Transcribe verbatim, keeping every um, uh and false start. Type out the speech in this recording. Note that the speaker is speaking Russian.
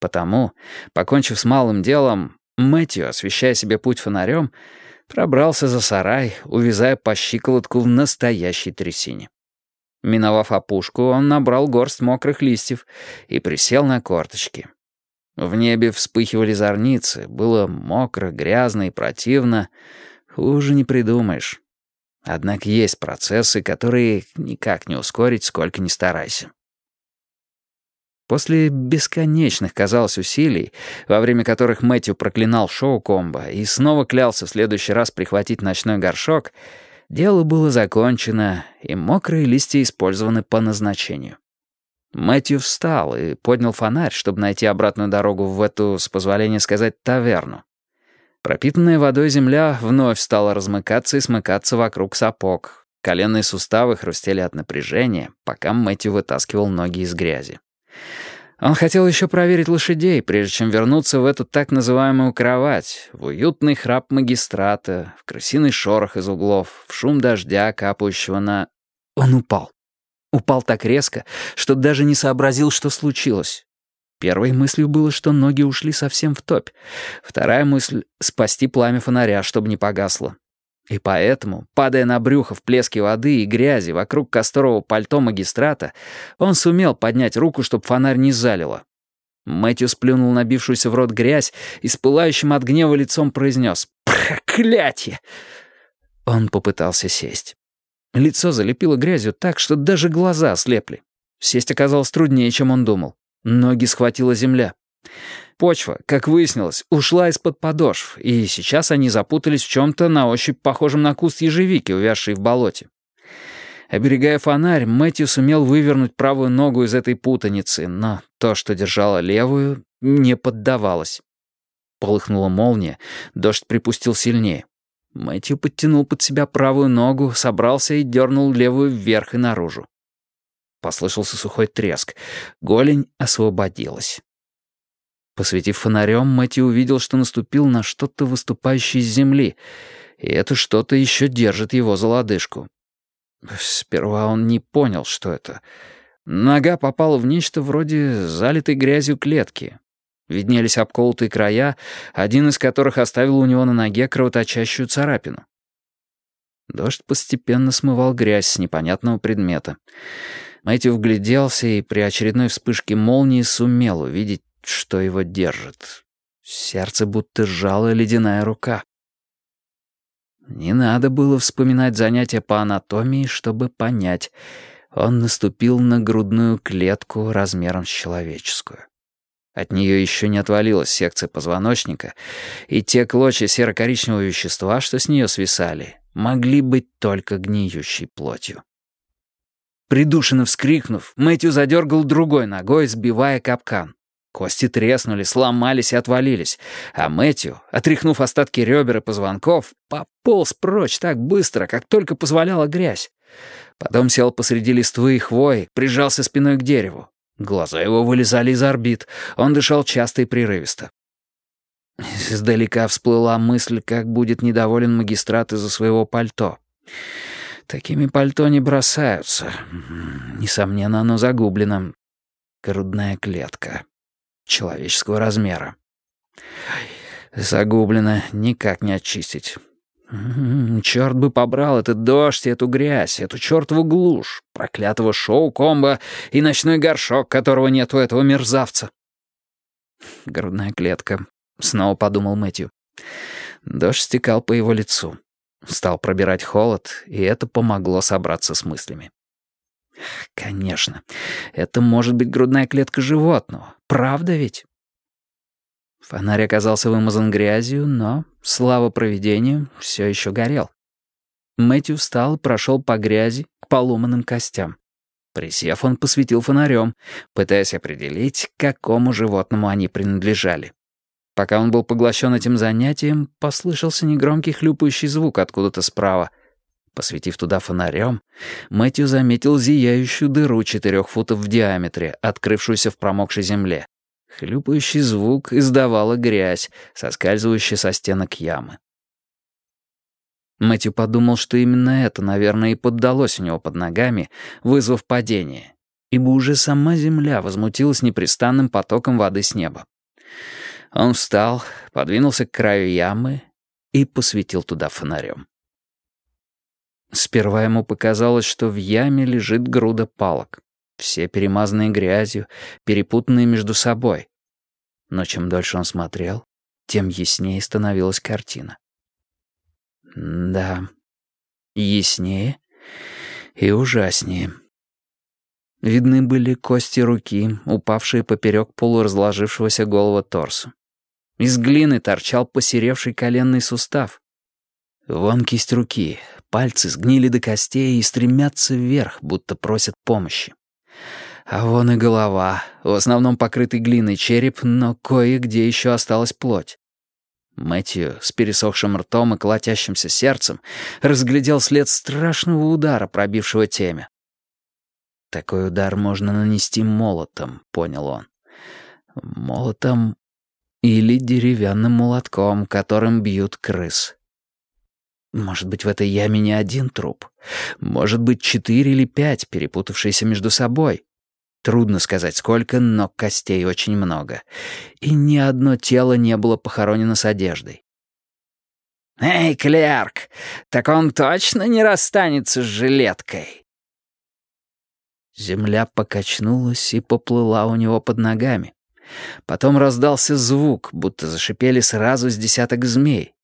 потому, покончив с малым делом, Мэтью, освещая себе путь фонарем, пробрался за сарай, увязая по щиколотку в настоящей трясине. Миновав опушку, он набрал горсть мокрых листьев и присел на корточки. В небе вспыхивали зорницы, было мокро, грязно и противно. Хуже не придумаешь. Однако есть процессы, которые никак не ускорить, сколько ни старайся. После бесконечных, казалось, усилий, во время которых Мэтью проклинал шоу-комбо и снова клялся в следующий раз прихватить ночной горшок, дело было закончено, и мокрые листья использованы по назначению. Мэтью встал и поднял фонарь, чтобы найти обратную дорогу в эту, с позволения сказать, таверну. Пропитанная водой земля вновь стала размыкаться и смыкаться вокруг сапог. Коленные суставы хрустели от напряжения, пока Мэтью вытаскивал ноги из грязи. Он хотел еще проверить лошадей, прежде чем вернуться в эту так называемую кровать, в уютный храп магистрата, в крысиный шорох из углов, в шум дождя, капающего на... Он упал. Упал так резко, что даже не сообразил, что случилось. Первой мыслью было, что ноги ушли совсем в топь. Вторая мысль — спасти пламя фонаря, чтобы не погасло. И поэтому, падая на брюхо в плеске воды и грязи вокруг касторового пальто магистрата, он сумел поднять руку, чтобы фонарь не залило. Мэтью сплюнул набившуюся в рот грязь и с пылающим от гнева лицом произнес «Проклятье!». Он попытался сесть. Лицо залепило грязью так, что даже глаза ослепли. Сесть оказалось труднее, чем он думал. Ноги схватила земля. Почва, как выяснилось, ушла из-под подошв, и сейчас они запутались в чем-то на ощупь похожем на куст ежевики, увязшей в болоте. Оберегая фонарь, Мэтью сумел вывернуть правую ногу из этой путаницы, но то, что держало левую, не поддавалось. Полыхнула молния, дождь припустил сильнее. Мэтью подтянул под себя правую ногу, собрался и дернул левую вверх и наружу. Послышался сухой треск. Голень освободилась. Посветив фонарем, Мэтью увидел, что наступил на что-то выступающее из земли, и это что-то еще держит его за лодыжку. Сперва он не понял, что это. Нога попала в нечто вроде залитой грязью клетки. Виднелись обколотые края, один из которых оставил у него на ноге кровоточащую царапину. Дождь постепенно смывал грязь с непонятного предмета. Мэтью вгляделся и при очередной вспышке молнии сумел увидеть, что его держит. Сердце будто сжала ледяная рука. Не надо было вспоминать занятия по анатомии, чтобы понять. Он наступил на грудную клетку размером с человеческую. От нее еще не отвалилась секция позвоночника, и те клочья серо-коричневого вещества, что с нее свисали, могли быть только гниющей плотью. Придушенно вскрикнув, Мэтью задергал другой ногой, сбивая капкан. Кости треснули, сломались и отвалились, а Мэтью, отряхнув остатки ребер и позвонков, пополз прочь так быстро, как только позволяла грязь. Потом сел посреди листвы и хвои, прижался спиной к дереву. Глаза его вылезали из орбит, он дышал часто и прерывисто. Издалека всплыла мысль, как будет недоволен магистрат из-за своего пальто. Такими пальто не бросаются. Несомненно, оно загублено. Грудная клетка. Человеческого размера. Загублено, никак не очистить. Черт бы побрал этот дождь и эту грязь, эту чертову глушь, проклятого шоу-комбо и ночной горшок, которого нет у этого мерзавца. Грудная клетка, снова подумал Мэтью. Дождь стекал по его лицу. Стал пробирать холод, и это помогло собраться с мыслями. Конечно, это может быть грудная клетка животного. Правда ведь? Фонарь оказался вымазан грязью, но, слава провидению, все еще горел. Мэтью встал и прошел по грязи к поломанным костям. Присев, он посветил фонарем, пытаясь определить, к какому животному они принадлежали. Пока он был поглощен этим занятием, послышался негромкий хлюпающий звук откуда-то справа. Посветив туда фонарем, Мэтью заметил зияющую дыру четырех футов в диаметре, открывшуюся в промокшей земле. Хлюпающий звук издавала грязь, соскальзывающая со стенок ямы. Мэтью подумал, что именно это, наверное, и поддалось у него под ногами, вызвав падение, ибо уже сама земля возмутилась непрестанным потоком воды с неба. Он встал, подвинулся к краю ямы и посветил туда фонарем. Сперва ему показалось, что в яме лежит груда палок, все перемазанные грязью, перепутанные между собой. Но чем дольше он смотрел, тем яснее становилась картина. Да, яснее и ужаснее. Видны были кости руки, упавшие поперек полуразложившегося голого торса. Из глины торчал посеревший коленный сустав. Вон кисть руки, пальцы сгнили до костей и стремятся вверх, будто просят помощи. А вон и голова, в основном покрытый глиной череп, но кое-где еще осталась плоть. Мэтью с пересохшим ртом и колотящимся сердцем разглядел след страшного удара, пробившего темя. «Такой удар можно нанести молотом», — понял он. «Молотом или деревянным молотком, которым бьют крыс. Может быть, в этой яме не один труп. Может быть, четыре или пять, перепутавшиеся между собой. Трудно сказать сколько, но костей очень много. И ни одно тело не было похоронено с одеждой. «Эй, клерк, так он точно не расстанется с жилеткой?» Земля покачнулась и поплыла у него под ногами. Потом раздался звук, будто зашипели сразу с десяток змей.